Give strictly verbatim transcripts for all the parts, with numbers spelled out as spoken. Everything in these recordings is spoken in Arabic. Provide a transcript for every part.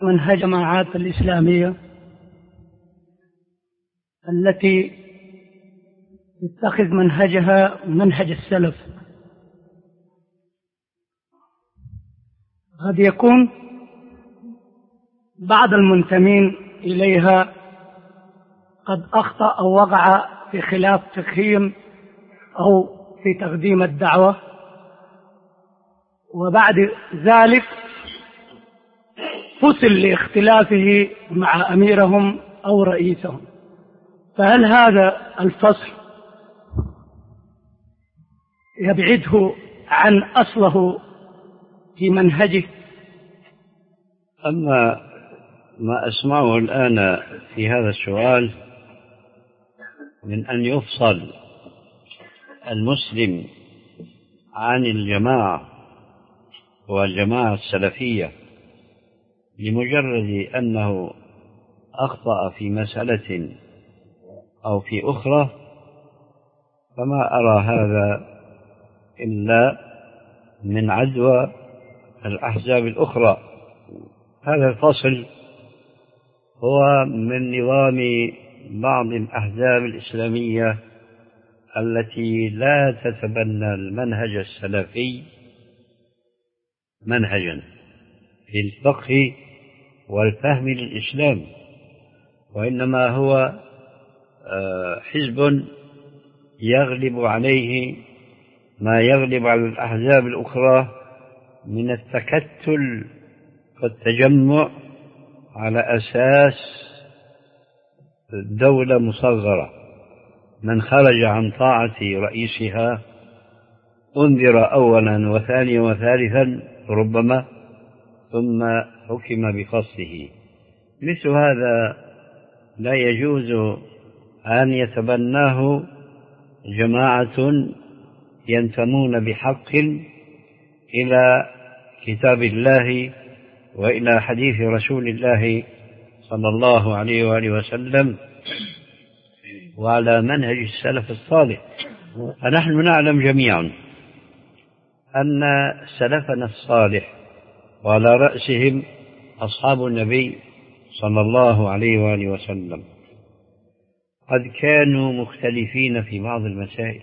منهج جماعات الإسلامية التي تتخذ منهجها منهج السلف. قد يكون بعض المنتمين إليها قد أخطأ أو وقع في خلاف فقهي أو في تقديم الدعوة، وبعد ذلك فصل لاختلافه مع أميرهم أو رئيسهم. فهل هذا الفصل يبعده عن أصله في منهجه؟ أما ما أسمعه الآن في هذا السؤال من أن يفصل المسلم عن الجماعة والجماعة السلفية لمجرد أنه أخطأ في مسألة أو في أخرى، فما أرى هذا إلا من عدوى الأحزاب الأخرى. هذا الفصل هو من نظام بعض الأحزاب الإسلامية التي لا تتبنى المنهج السلفي منهجا في الفقه والفهم للإسلام، وإنما هو حزب يغلب عليه ما يغلب على الأحزاب الأخرى من التكتل والتجمع على أساس دولة مصغرة. من خرج عن طاعة رئيسها أنذر أولا وثانيا وثالثا ربما، ثم حكم بقصده. مثل هذا لا يجوز أن يتبناه جماعة ينتمون بحق إلى كتاب الله وإلى حديث رسول الله صلى الله عليه وآله وسلم وعلى منهج السلف الصالح. فنحن نعلم جميعا أن سلفنا الصالح وعلى رأسهم أصحاب النبي صلى الله عليه وآله وسلم قد كانوا مختلفين في بعض المسائل،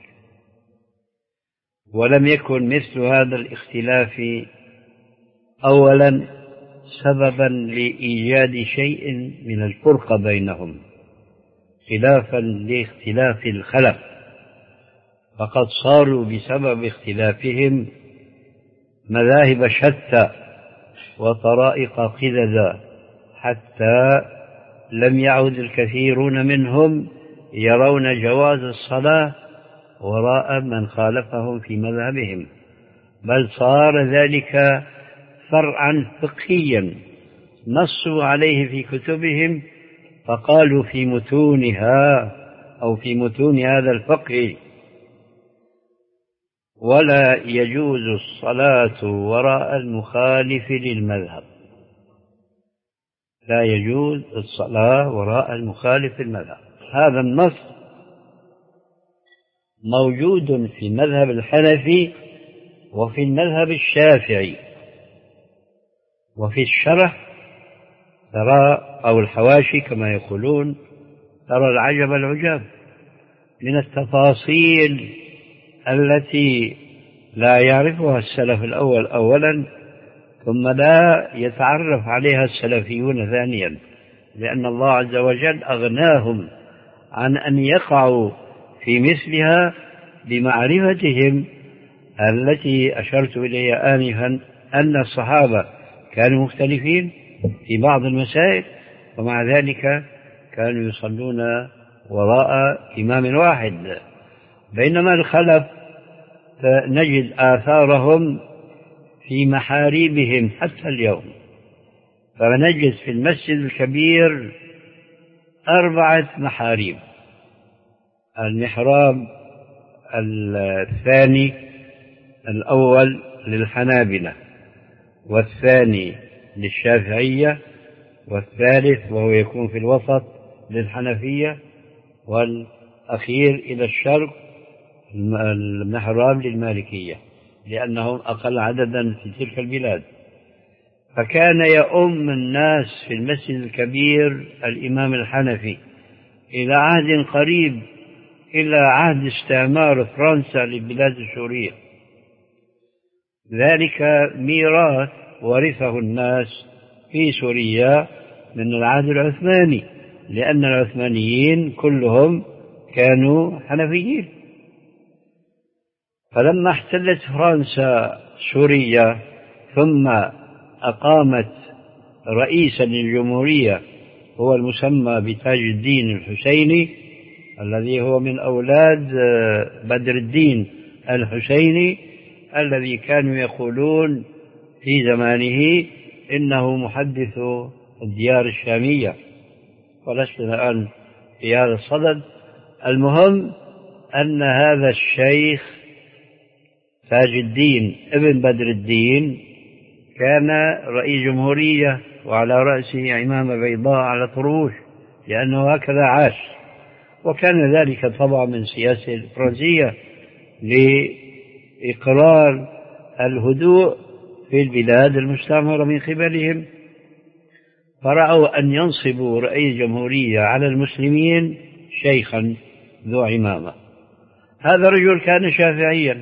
ولم يكن مثل هذا الاختلاف أولا سببا لإيجاد شيء من الفرقة بينهم خلافا لاختلاف الخلف، فقد صاروا بسبب اختلافهم مذاهب شتى وطرائق قددا، حتى لم يعد الكثيرون منهم يرون جواز الصلاة وراء من خالفهم في مذهبهم، بل صار ذلك فرعا فقهيا نصوا عليه في كتبهم، فقالوا في متونها أو في متون هذا الفقه: ولا يجوز الصلاة وراء المخالف للمذهب. لا يجوز الصلاة وراء المخالف للمذهب. هذا النص موجود في المذهب الحنفي وفي المذهب الشافعي. وفي الشرح ترى أو الحواشي كما يقولون ترى العجب العجاب من التفاصيل التي لا يعرفها السلف الأول أولا، ثم لا يتعرف عليها السلفيون ثانيا، لأن الله عز وجل أغناهم عن أن يقعوا في مثلها بمعرفتهم التي أشرت إليها آنفا، أن الصحابة كانوا مختلفين في بعض المسائل ومع ذلك كانوا يصلون وراء إمام واحد، بينما الخلف نجد آثارهم في محاريبهم حتى اليوم. فنجد في المسجد الكبير أربعة محاريب: المحراب الثاني الأول للحنابلة، والثاني للشافعية، والثالث وهو يكون في الوسط للحنفية، والأخير إلى الشرق المحراب للمالكية، لأنهم أقل عددا في تلك البلاد. فكان يؤم الناس في المسجد الكبير الإمام الحنفي إلى عهد قريب، إلى عهد استعمار فرنسا للبلاد السورية. ذلك ميراث ورثه الناس في سوريا من العهد العثماني، لأن العثمانيين كلهم كانوا حنفيين. فلما احتلت فرنسا سوريا ثم أقامت رئيسا للجمهورية هو المسمى بتاج الدين الحسيني، الذي هو من أولاد بدر الدين الحسيني، الذي كانوا يقولون في زمانه إنه محدث الديار الشامية، ولسنا الآن في هذا الصدد. المهم أن هذا الشيخ تاج الدين ابن بدر الدين كان رئيس جمهورية، وعلى رأسه عمامة بيضاء على طروش، لأنه هكذا عاش. وكان ذلك طبعا من سياسة الفرنسية لإقرار الهدوء في البلاد المستعمرة من قبلهم، فرأوا أن ينصبوا رئيس جمهورية على المسلمين شيخا ذو عمامة. هذا الرجل كان شافعيا،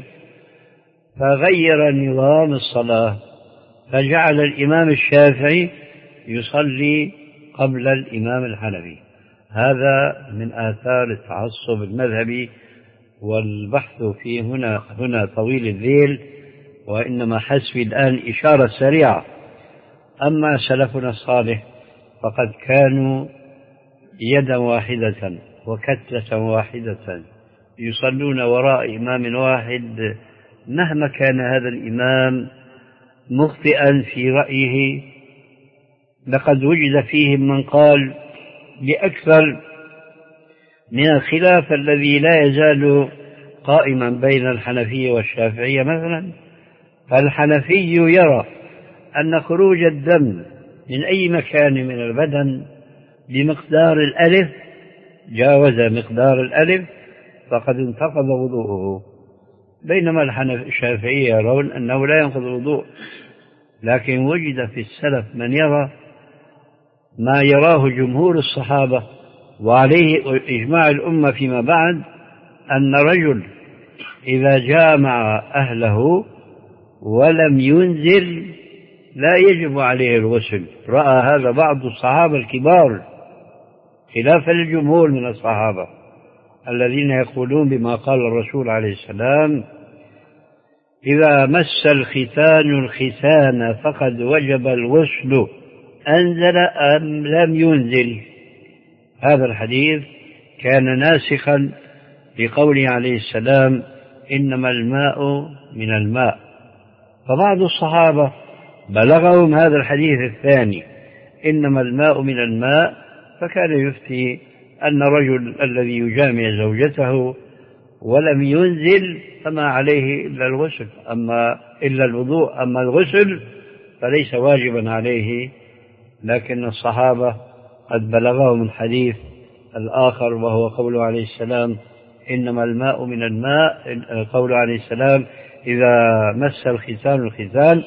فغير نظام الصلاة، فجعل الإمام الشافعي يصلي قبل الإمام الحنفي. هذا من آثار التعصب المذهبي، والبحث فيه هنا هنا طويل الذيل، وإنما حسبي الآن إشارة سريعة. أما سلفنا الصالح فقد كانوا يدا واحدة وكتلة واحدة يصلون وراء إمام واحد، مهما كان هذا الإمام مخطئا في رأيه. لقد وجد فيهم من قال بأكثر من الخلاف الذي لا يزال قائما بين الحنفية والشافعية. مثلا فالحنفي يرى أن خروج الدم من أي مكان من البدن بمقدار الألف، جاوز مقدار الألف، فقد انتقض وضوءه، بينما الشافعية يرون أنه لا ينقض الوضوء. لكن وجد في السلف من يرى ما يراه جمهور الصحابة وعليه إجماع الأمة فيما بعد، أن رجل إذا جامع أهله ولم ينزل لا يجب عليه الغسل. رأى هذا بعض الصحابة الكبار خلافا للجمهور من الصحابة الذين يقولون بما قال الرسول عليه السلام: إذا مس الختان الختان فقد وجب الغسل أنزل أم لم ينزل. هذا الحديث كان ناسخا لقوله عليه السلام: إنما الماء من الماء. فبعض الصحابة بلغهم هذا الحديث الثاني إنما الماء من الماء، فكان يفتي أن الرجل الذي يجامع زوجته ولم ينزل فما عليه إلا الغسل، أما إلا الوضوء، أما الغسل فليس واجبا عليه. لكن الصحابة قد بلغهم الحديث الآخر وهو قوله عليه السلام: إنما الماء من الماء، قوله عليه السلام: إذا مس الختان الختان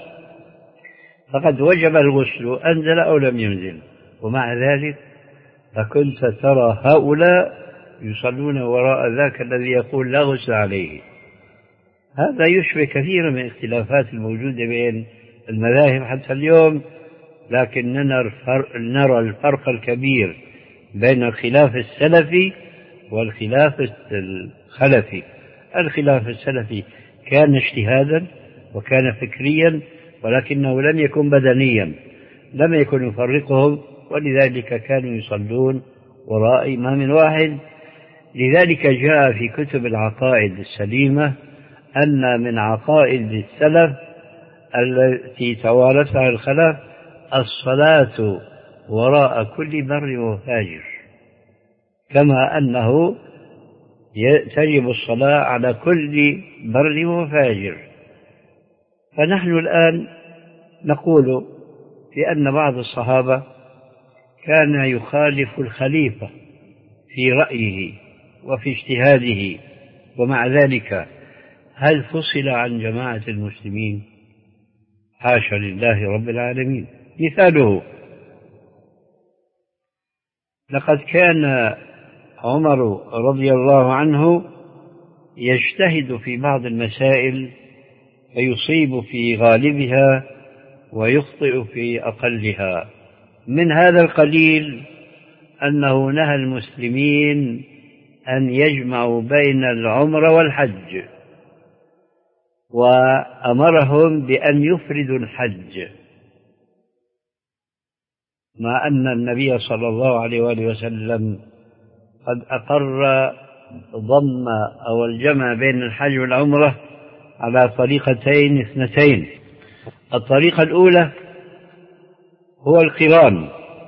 فقد وجب الغسل أنزل أو لم ينزل. ومع ذلك فكنت ترى هؤلاء يصلون وراء ذاك الذي يقول لا غسل عليه. هذا يشبه كثيرا من الاختلافات الموجودة بين المذاهب حتى اليوم، لكننا نرى الفرق الكبير بين الخلاف السلفي والخلاف الخلفي. الخلاف السلفي كان اجتهادا وكان فكريا، ولكنه لم يكن بدنيا، لم يكن يفرقهم، ولذلك كانوا يصلون وراء إمام واحد. لذلك جاء في كتب العقائد السليمة أن من عقائد السلف التي توارثها الخلف الصلاة وراء كل بر وفاجر، كما أنه تجب الصلاة على كل بر وفاجر. فنحن الآن نقول بأن بعض الصحابة كان يخالف الخليفة في رأيه وفي اجتهاده، ومع ذلك هل فصل عن جماعة المسلمين؟ حاشا لله رب العالمين. مثاله: لقد كان عمر رضي الله عنه يجتهد في بعض المسائل فيصيب في غالبها ويخطئ في أقلها. من هذا القليل أنه نهى المسلمين أن يجمعوا بين العمرة والحج، وأمرهم بأن يفردوا الحج، مع أن النبي صلى الله عليه وآله وسلم قد أقر ضم أو الجمع بين الحج والعمرة على طريقتين اثنتين. الطريقة الأولى هو القران،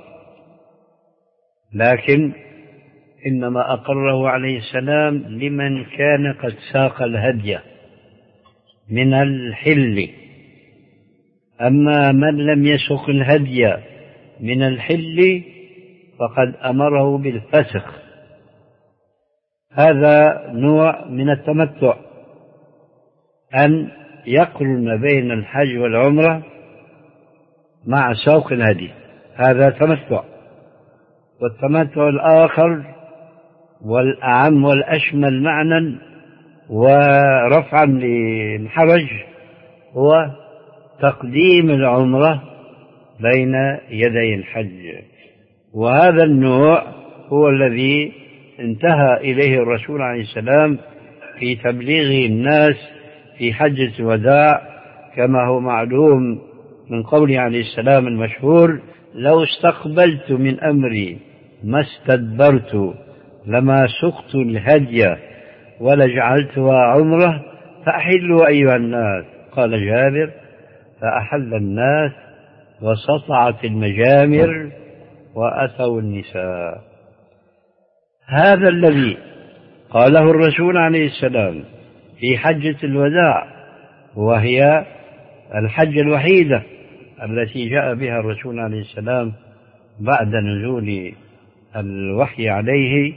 لكن إنما أقره عليه السلام لمن كان قد ساق الهدي من الحل. أما من لم يسق الهدي من الحل فقد أمره بالفسخ. هذا نوع من التمتع، أن يقرن بين الحج والعمرة مع سوق الهدي، هذا تمتع. والتمتع الآخر والأعم والأشمل معنى ورفعا للحرج هو تقديم العمرة بين يدي الحج، وهذا النوع هو الذي انتهى إليه الرسول عليه السلام في تبليغه الناس في حجة الوداع، كما هو معلوم من قوله عليه السلام المشهور: لو استقبلت من أمري ما استدبرت لما سقت الهدي ولجعلتها عمرة فأحلوا أيها الناس. قال جابر: فأحل الناس وسطعت المجامر وأتوا النساء. هذا الذي قاله الرسول عليه السلام في حجة الوداع، وهي الحجة الوحيدة التي جاء بها الرسول عليه السلام بعد نزول الوحي عليه،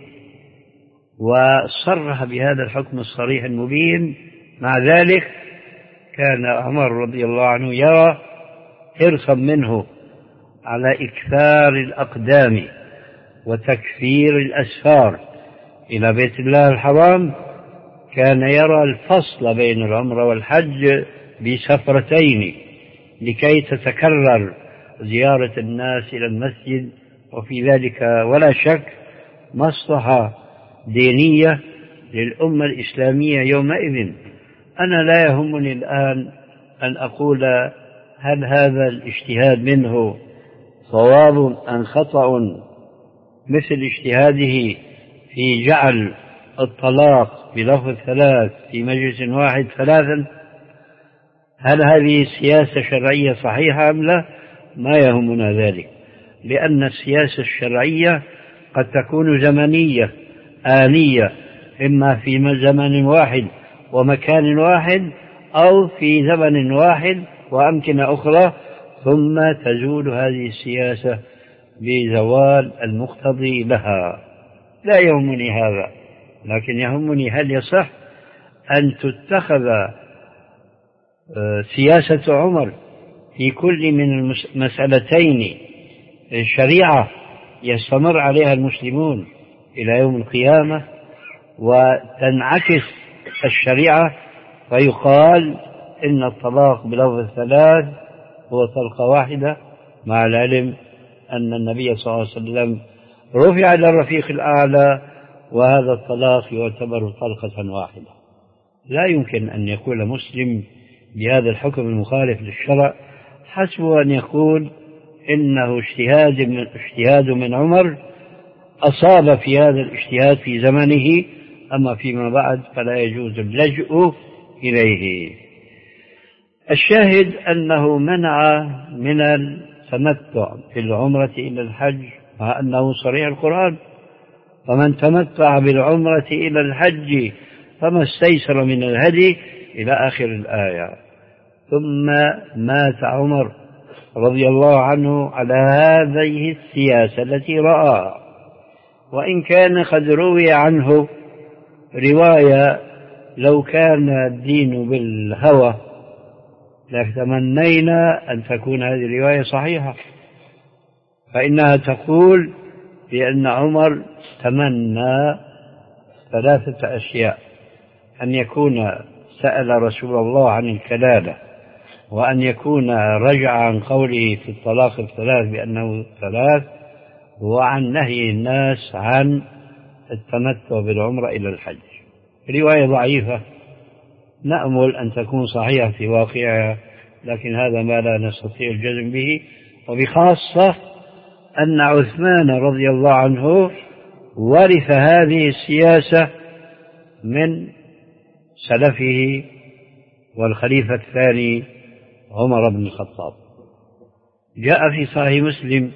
وصرح بهذا الحكم الصريح المبين. مع ذلك كان عمر رضي الله عنه يرى حرصا منه على إكثار الأقدام وتكثير الأسفار إلى بيت الله الحرام، كان يرى الفصل بين العمرة والحج بسفرتين لكي تتكرر زيارة الناس إلى المسجد، وفي ذلك ولا شك مصلحة دينية للأمة الإسلامية يومئذ. أنا لا يهمني الآن أن أقول هل هذا الاجتهاد منه صواب أم خطأ، مثل اجتهاده في جعل الطلاق بلفظ ثلاث في مجلس واحد ثلاثا. هل هذه سياسة شرعية صحيحة أم لا؟ ما يهمنا ذلك، لأن السياسة الشرعية قد تكون زمنية آنية، إما في زمن واحد ومكان واحد، أو في زمن واحد وأمكنة أخرى، ثم تزول هذه السياسة بزوال المقتضي لها. لا يهمني هذا، لكن يهمني هل يصح أن تتخذ سياسة عمر في كل من المسألتين الشريعة يستمر عليها المسلمون إلى يوم القيامة، وتنعكس الشريعة فيقال إن الطلاق بلفظ الثلاث هو طلقة واحدة، مع العلم أن النبي صلى الله عليه وسلم رفع إلى الرفيق الأعلى وهذا الطلاق يعتبر طلقة واحدة. لا يمكن أن يقول مسلم بهذا الحكم المخالف للشرع حسبه أن يقول إنه اجتهاد من, اجتهاد من عمر أصاب في هذا الاجتهاد في زمنه، أما فيما بعد فلا يجوز اللجوء إليه. الشاهد أنه منع من التمتع في العمرة إلى الحج، مع أنه صريح القرآن: فمن تمتع بالعمرة إلى الحج فما استيسر من الهدي إلى آخر الآية. ثم مات عمر رضي الله عنه على هذه السياسة التي رأى، وإن كان قد روي عنه رواية: لو كان الدين بالهوى لكن تمنينا أن تكون هذه الرواية صحيحة، فإنها تقول بأن عمر تمنى ثلاثة أشياء: أن يكون سأل رسول الله عن الكلالة، وأن يكون رجع عن قوله في الطلاق الثلاث بأنه ثلاث، وعن نهي الناس عن التمتع بالعمرة إلى الحج. رواية ضعيفة نأمل أن تكون صحيحة في واقعها، لكن هذا ما لا نستطيع الجزم به، وبخاصة أن عثمان رضي الله عنه ورث هذه السياسة من سلفه والخليفة الثاني عمر بن الخطاب. جاء في صحيح مسلم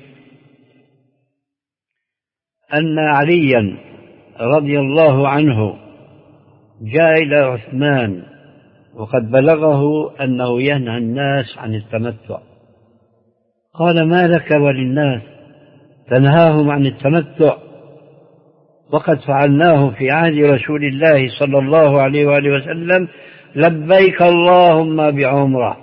أن عليا رضي الله عنه جاء إلى عثمان وقد بلغه أنه ينهى الناس عن التمتع، قال: ما لك وللناس تنهاهم عن التمتع وقد فعلناه في عهد رسول الله صلى الله عليه وآله وسلم، لبيك اللهم بعمرة.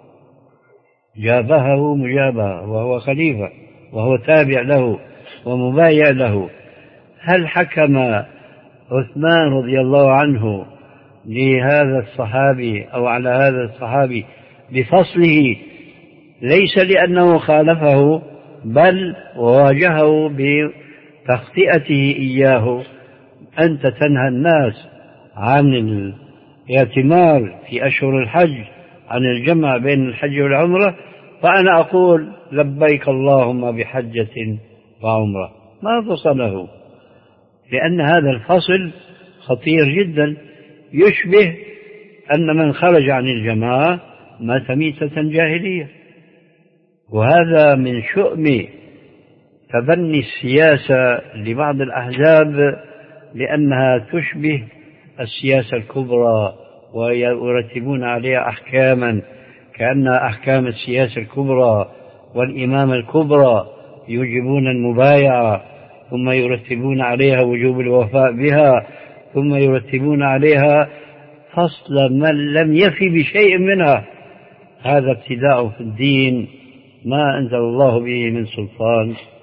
جابه مجابه وهو خليفة وهو تابع له ومبايع له. هل حكم عثمان رضي الله عنه لهذا الصحابي أو على هذا الصحابي بفصله ليس لأنه خالفه، بل واجهه بتخطئته إياه: أنت تنهى الناس عن الاعتمار في أشهر الحج، عن الجمع بين الحج والعمرة، فأنا أقول لبيك اللهم بحجة وعمرة. ما فصله، لأن هذا الفصل خطير جدا، يشبه أن من خرج عن الجماعة مات ميتة جاهلية. وهذا من شؤم تبني السياسة لبعض الأحزاب، لأنها تشبه السياسة الكبرى ويرتبون عليها أحكاما كأنها أحكام السياسة الكبرى والإمامة الكبرى، يوجبون المبايعة ثم يرتبون عليها وجوب الوفاء بها، ثم يرتبون عليها فصل من لم يفي بشيء منها. هذا ابتداء في الدين ما أنزل الله به من سلطان.